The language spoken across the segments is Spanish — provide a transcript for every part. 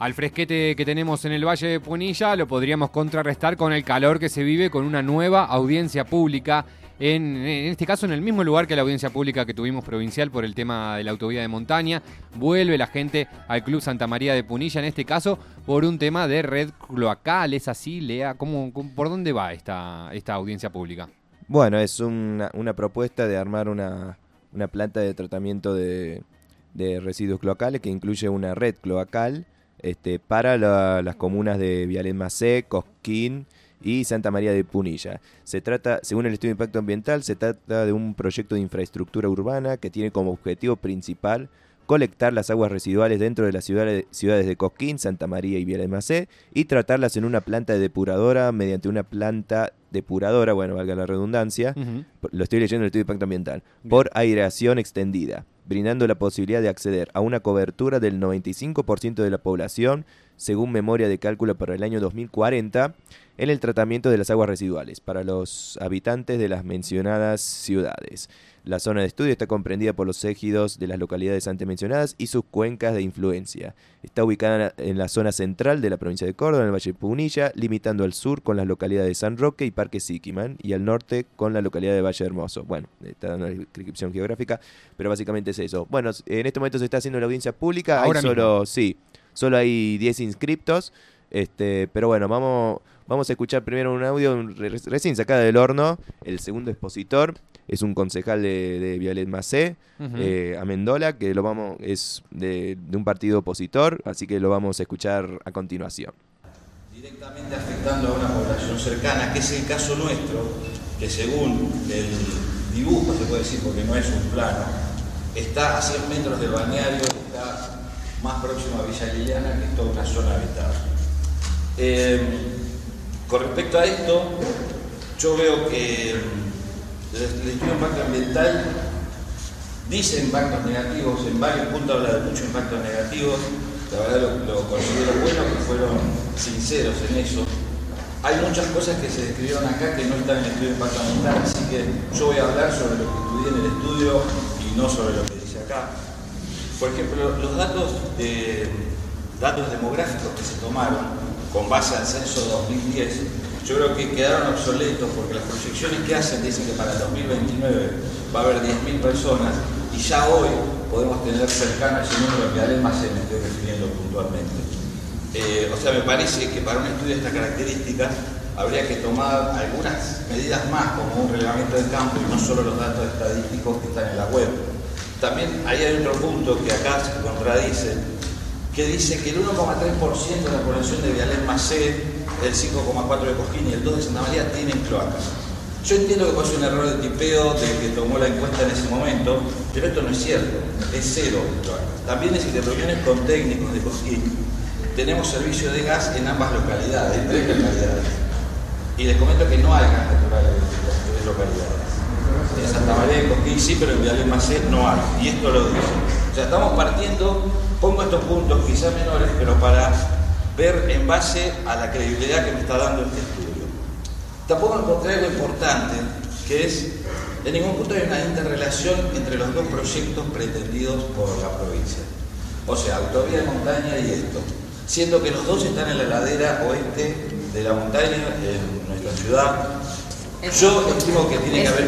al fresquete que tenemos en el Valle de Punilla lo podríamos contrarrestar con el calor que se vive con una nueva audiencia pública. En este caso, en el mismo lugar que la audiencia pública que tuvimos provincial por el tema de la autovía de montaña, vuelve la gente al Club Santa María de Punilla, en este caso por un tema de red cloacal. ¿Es así, Lea? ¿Por dónde va esta audiencia pública? Bueno, es una propuesta de armar una planta de tratamiento de residuos cloacales que incluye una red cloacal para las comunas de Vialet Macé, Cosquín y Santa María de Punilla. Se trata, según el estudio de impacto ambiental, se trata de un proyecto de infraestructura urbana que tiene como objetivo principal colectar las aguas residuales dentro de las ciudades de Cosquín, Santa María y Vialet Macé y tratarlas en una planta depuradora mediante una planta depuradora, bueno, valga la redundancia, lo estoy leyendo en el estudio de impacto ambiental, por aireación extendida, brindando la posibilidad de acceder a una cobertura del 95% de la población, según memoria de cálculo para el año 2040, en el tratamiento de las aguas residuales para los habitantes de las mencionadas ciudades. La zona de estudio está comprendida por los ejidos de las localidades antes mencionadas y sus cuencas de influencia. Está ubicada en la zona central de la provincia de Córdoba, en el Valle de Punilla, limitando al sur con las localidades de San Roque y Parque Siquiman, y al norte con la localidad de Valle Hermoso. Bueno, está dando la descripción geográfica, pero básicamente es eso. Bueno, en este momento se está haciendo la audiencia pública. Ahora solo hay 10 inscriptos, pero bueno, vamos a escuchar primero un audio recién sacado del horno. El segundo expositor es un concejal de Vialet Macé, Amendola, que es de un partido opositor, así que lo vamos a escuchar a continuación. Directamente afectando a una población cercana, que es el caso nuestro, que según el dibujo, se puede decir, porque no es un plano, está a 100 metros del balneario, está más próximo a Villa Liliana, que es toda una zona habitada. Con respecto a esto, yo veo que el estudio de impacto ambiental dice impactos negativos, en varios puntos habla de muchos impactos negativos. La verdad lo considero bueno que fueron sinceros en eso. Hay muchas cosas que se describieron acá que no están en el estudio de impacto ambiental, así que yo voy a hablar sobre lo que estudié en el estudio y no sobre lo que dice acá. Por ejemplo, los datos demográficos que se tomaron con base al censo 2010, yo creo que quedaron obsoletos porque las proyecciones que hacen dicen que para el 2029 va a haber 10.000 personas y ya hoy podemos tener cercano a ese número en Vialet Macé, me estoy refiriendo puntualmente. O sea, me parece que para un estudio de esta característica habría que tomar algunas medidas más, como un reglamento del campo y no solo los datos estadísticos que están en la web. También ahí hay otro punto que acá se contradice, que dice que el 1,3% de la población de Vialet Macé, el 5,4% de Cosquín y el 2% de Santa María tienen cloacas. Yo entiendo que puede ser un error de tipeo de que tomó la encuesta en ese momento, pero esto no es cierto, es cero cloacas. También existen reuniones con técnicos de Cosquín. Tenemos servicio de gas en ambas localidades, en 3 localidades. Y les comento que no hay gas natural en las 3 localidades. En Santa María de Cosquín sí, pero en Vialet Macé no hay. Y esto lo dice. O sea, estamos partiendo, pongo estos puntos quizás menores, pero para ver en base a la credibilidad que me está dando este estudio. Tampoco encontré algo importante, que es, en ningún punto hay una interrelación entre los dos proyectos pretendidos por la provincia. O sea, autovía de montaña y esto. Siendo que los dos están en la ladera oeste de la montaña, en nuestra ciudad. Yo estimo que tiene que haber...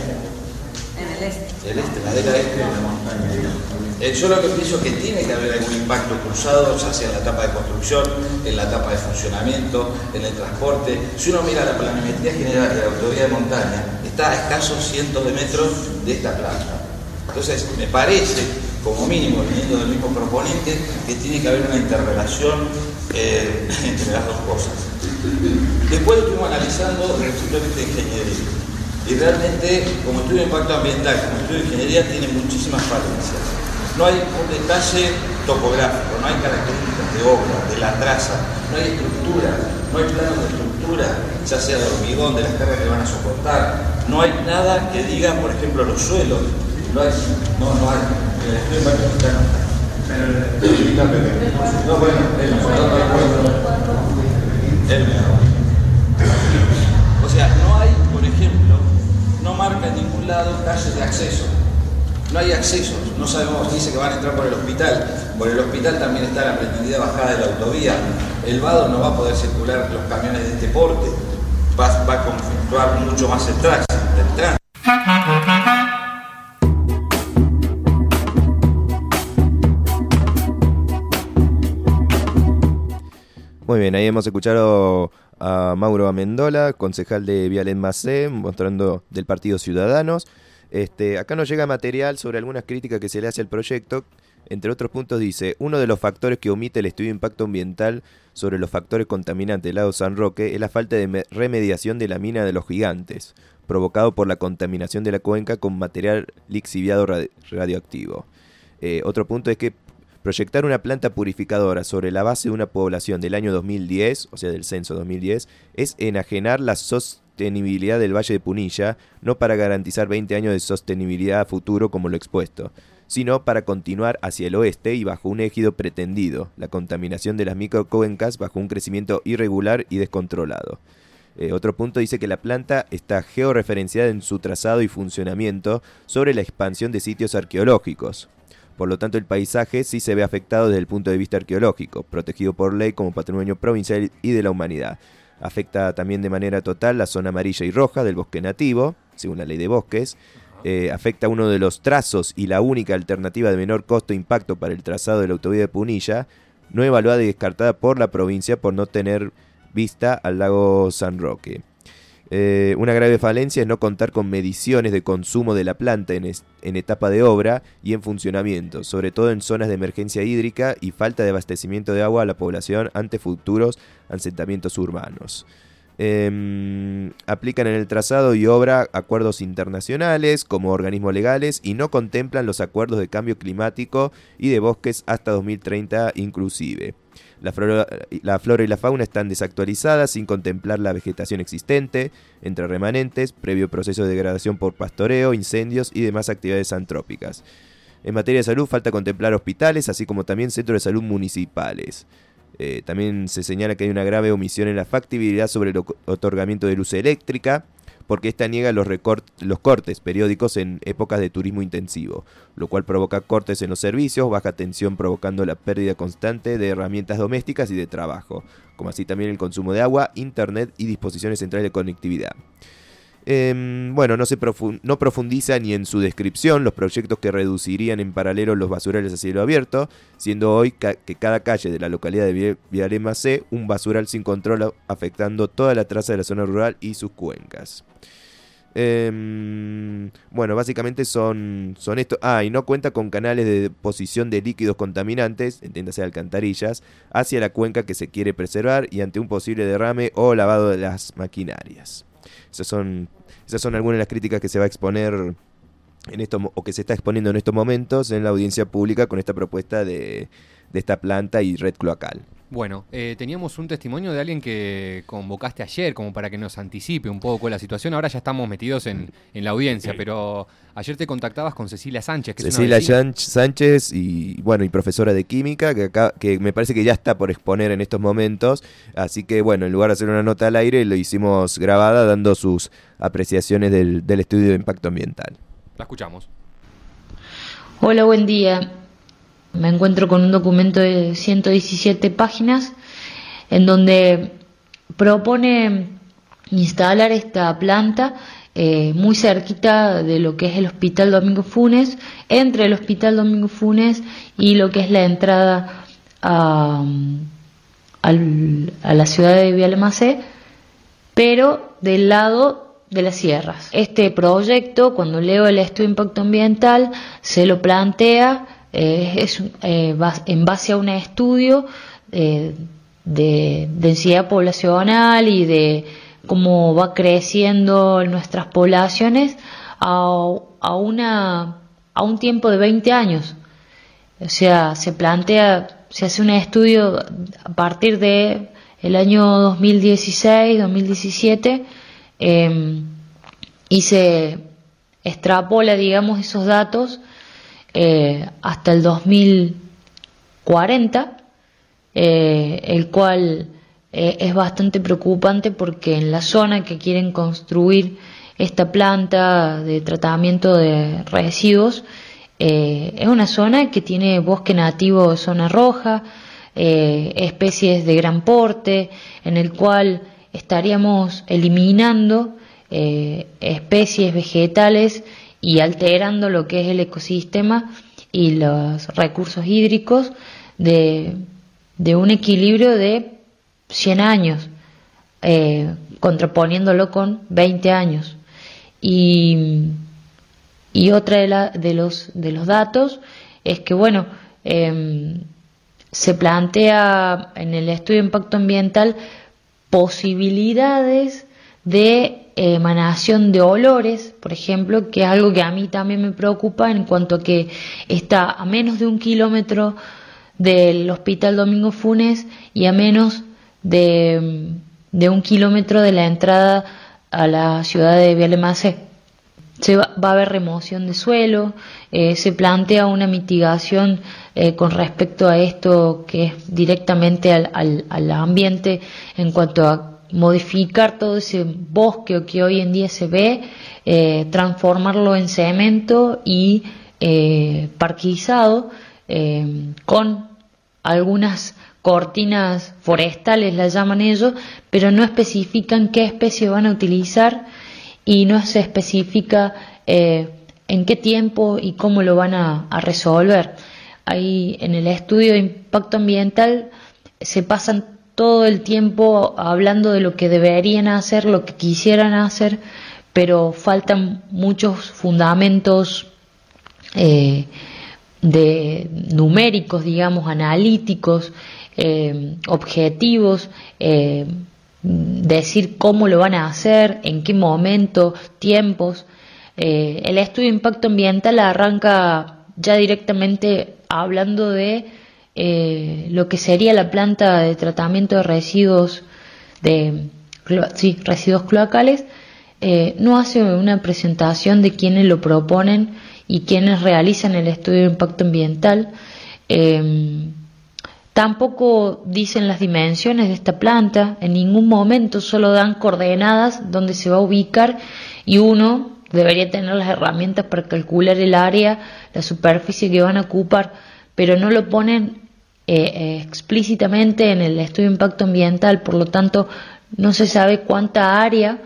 En el este. El este, la ladera este de la montaña. Yo lo que pienso es que tiene que haber algún impacto cruzado, ya sea en la etapa de construcción, en la etapa de funcionamiento, en el transporte. Si uno mira la planimetría general de la autovía de montaña, está a escasos cientos de metros de esta planta. Entonces, me parece, como mínimo, viniendo del mismo proponente, que tiene que haber una interrelación entre las dos cosas. Después estuvimos analizando simplemente ingeniería. Y realmente, como estudio de impacto ambiental, como estudio de ingeniería, tiene muchísimas falencias. No hay un detalle topográfico, no hay características de obra, de la traza, no hay estructura, no hay planos de estructura, ya sea de hormigón, de las cargas que van a soportar. No hay nada que diga, por ejemplo, los suelos. No hay. El estudio de impacto ambiental no está. No, bueno, o sea, no hay, por ejemplo, no marca en ningún lado calles de acceso. no hay accesos, no sabemos, dice que van a entrar por el hospital también está la pretendida bajada de la autovía, el vado no va a poder circular los camiones de este porte, va a conflictuar mucho más el tránsito. Muy bien, ahí hemos escuchado a Mauro Amendola, concejal de Vialén Macé, mostrando del Partido Ciudadanos. Acá nos llega material sobre algunas críticas que se le hace al proyecto. Entre otros puntos dice, uno de los factores que omite el estudio de impacto ambiental sobre los factores contaminantes del lago San Roque es la falta de remediación de la mina de los Gigantes, provocado por la contaminación de la cuenca con material lixiviado radioactivo. Otro punto es que proyectar una planta purificadora sobre la base de una población del año 2010, o sea del censo 2010, es enajenar la sostenibilidad del Valle de Punilla, no para garantizar 20 años de sostenibilidad a futuro como lo expuesto, sino para continuar hacia el oeste y bajo un ejido pretendido, la contaminación de las microcuencas bajo un crecimiento irregular y descontrolado. Otro punto dice que la planta está georreferenciada en su trazado y funcionamiento sobre la expansión de sitios arqueológicos. Por lo tanto, el paisaje sí se ve afectado desde el punto de vista arqueológico, protegido por ley como patrimonio provincial y de la humanidad. Afecta también de manera total la zona amarilla y roja del bosque nativo, según la ley de bosques. Afecta uno de los trazos y la única alternativa de menor costo e impacto para el trazado de la autovía de Punilla, no evaluada y descartada por la provincia por no tener vista al lago San Roque. Una grave falencia es no contar con mediciones de consumo de la planta en etapa de obra y en funcionamiento, sobre todo en zonas de emergencia hídrica y falta de abastecimiento de agua a la población ante futuros asentamientos urbanos. Aplican en el trazado y obra acuerdos internacionales como organismos legales y no contemplan los acuerdos de cambio climático y de bosques hasta 2030 inclusive. La flora y la fauna están desactualizadas sin contemplar la vegetación existente, entre remanentes, previo proceso de degradación por pastoreo, incendios y demás actividades antrópicas. En materia de salud falta contemplar hospitales, así como también centros de salud municipales. También se señala que hay una grave omisión en la factibilidad sobre el otorgamiento de luz eléctrica, porque esta niega los cortes periódicos en épocas de turismo intensivo, lo cual provoca cortes en los servicios, baja tensión provocando la pérdida constante de herramientas domésticas y de trabajo, como así también el consumo de agua, internet y disposiciones centrales de conectividad. No profundiza ni en su descripción los proyectos que reducirían en paralelo los basurales a cielo abierto, siendo hoy que cada calle de la localidad de Vialén Macé un basural sin control afectando toda la traza de la zona rural y sus cuencas. Básicamente son esto. Y no cuenta con canales de deposición de líquidos contaminantes, entiéndase alcantarillas, hacia la cuenca que se quiere preservar y ante un posible derrame o lavado de las maquinarias. Esas son algunas de las críticas que se va a exponer o que se está exponiendo en estos momentos en la audiencia pública con esta propuesta de esta planta y red cloacal. Bueno, teníamos un testimonio de alguien que convocaste ayer como para que nos anticipe un poco la situación. Ahora ya estamos metidos en la audiencia, pero ayer te contactabas con Cecilia Sánchez, que Cecilia es una Sánchez y profesora de química que me parece que ya está por exponer en estos momentos. Así que en lugar de hacer una nota al aire, lo hicimos grabada dando sus apreciaciones del estudio de impacto ambiental. La escuchamos. Hola, buen día. Me encuentro con un documento de 117 páginas en donde propone instalar esta planta muy cerquita de lo que es el Hospital Domingo Funes, entre el Hospital Domingo Funes y lo que es la entrada a la ciudad de Vialén Macé, pero del lado de las sierras. Este proyecto, cuando leo el estudio de impacto ambiental, se lo plantea en base a un estudio de densidad poblacional y de cómo va creciendo nuestras poblaciones a un tiempo de 20 años. O sea, se hace un estudio a partir de el año 2016, 2017, y se extrapola, digamos, esos datos hasta el 2040, el cual es bastante preocupante porque en la zona que quieren construir esta planta de tratamiento de residuos Es una zona que tiene bosque nativo de zona roja, especies de gran porte, en el cual estaríamos eliminando especies vegetales y alterando lo que es el ecosistema y los recursos hídricos de un equilibrio de 100 años, contraponiéndolo con 20 años. Y otra de los datos es que, bueno, se plantea en el estudio de impacto ambiental posibilidades de emanación de olores, por ejemplo, que es algo que a mí también me preocupa en cuanto a que está a menos de 1 kilómetro del Hospital Domingo Funes y a menos de 1 kilómetro de la entrada a la ciudad de Viale-Macé. Va a haber remoción de suelo, se plantea una mitigación con respecto a esto que es directamente al ambiente en cuanto a modificar todo ese bosque que hoy en día se ve, transformarlo en cemento y parquizado con algunas cortinas forestales, las llaman ellos, pero no especifican qué especie van a utilizar y no se especifica en qué tiempo y cómo lo van a resolver. Ahí en el estudio de impacto ambiental se pasan todo el tiempo hablando de lo que deberían hacer, lo que quisieran hacer, pero faltan muchos fundamentos de numéricos, digamos, analíticos, objetivos, decir cómo lo van a hacer, en qué momento, tiempos. El estudio de impacto ambiental arranca ya directamente hablando de lo que sería la planta de tratamiento de residuos residuos cloacales. No hace una presentación de quienes lo proponen y quienes realizan el estudio de impacto ambiental. Tampoco dicen las dimensiones de esta planta, en ningún momento, solo dan coordenadas donde se va a ubicar y uno debería tener las herramientas para calcular el área, la superficie que van a ocupar, pero no lo ponen explícitamente en el estudio de impacto ambiental, por lo tanto no se sabe cuánta área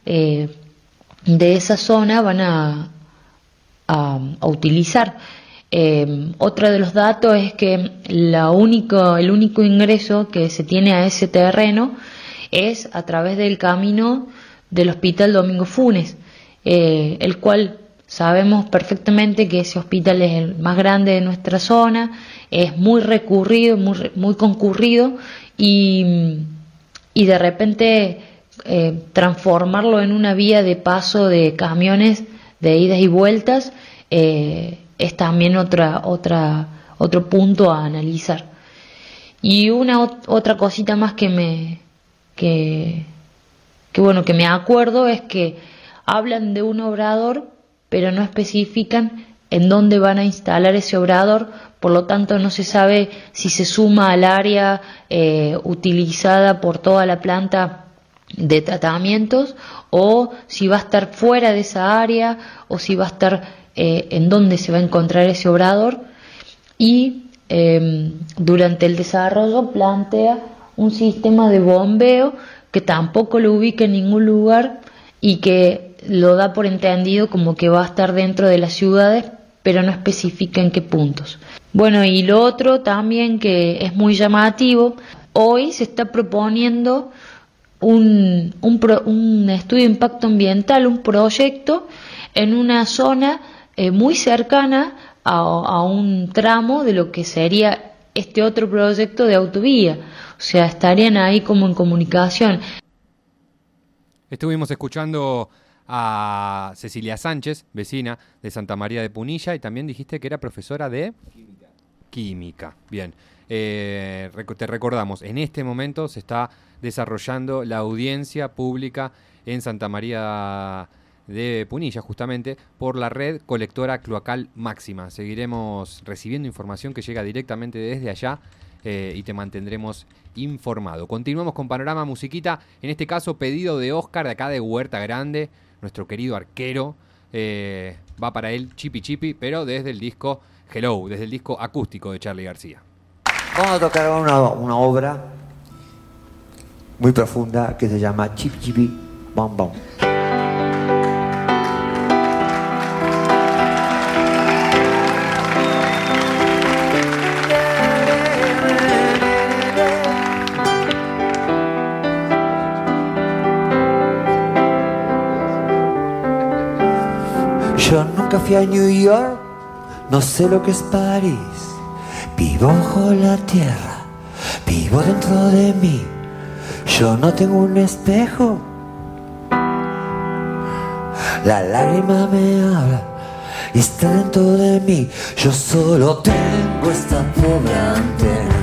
de esa zona van a utilizar. Otro de los datos es que el único ingreso que se tiene a ese terreno es a través del camino del Hospital Domingo Funes, el cual sabemos perfectamente que ese hospital es el más grande de nuestra zona, es muy recurrido, muy concurrido y de repente transformarlo en una vía de paso de camiones de idas y vueltas es también otro punto a analizar. Y otra cosita más que me acuerdo es que hablan de un obrador, pero no especifican en dónde van a instalar ese obrador, por lo tanto no se sabe si se suma al área utilizada por toda la planta de tratamientos o si va a estar fuera de esa área o si va a estar en dónde se va a encontrar ese obrador. Y durante el desarrollo plantea un sistema de bombeo que tampoco lo ubica en ningún lugar y que lo da por entendido como que va a estar dentro de las ciudades, pero no especifica en qué puntos. Bueno, y lo otro también que es muy llamativo, hoy se está proponiendo un estudio de impacto ambiental, un proyecto en una zona muy cercana a un tramo de lo que sería este otro proyecto de autovía, o sea, estarían ahí como en comunicación. Estuvimos escuchando a Cecilia Sánchez, vecina de Santa María de Punilla, y también dijiste que era profesora de Química. Bien, te recordamos, en este momento se está desarrollando la audiencia pública en Santa María de Punilla, justamente por la red colectora cloacal máxima. Seguiremos recibiendo información que llega directamente desde allá y te mantendremos informado. Continuamos con Panorama Musiquita, en este caso pedido de Oscar de acá de Huerta Grande, nuestro querido arquero, va para él Chipi Chipi, pero desde el disco Hello, desde el disco acústico de Charly García. Vamos a tocar una obra muy profunda que se llama Chipi Chipi Bam Bam. Yo nunca fui a New York, no sé lo que es París. Vivo bajo la tierra, vivo dentro de mí. Yo no tengo un espejo, la lágrima me habla y está dentro de mí. Yo solo tengo esta pobre antena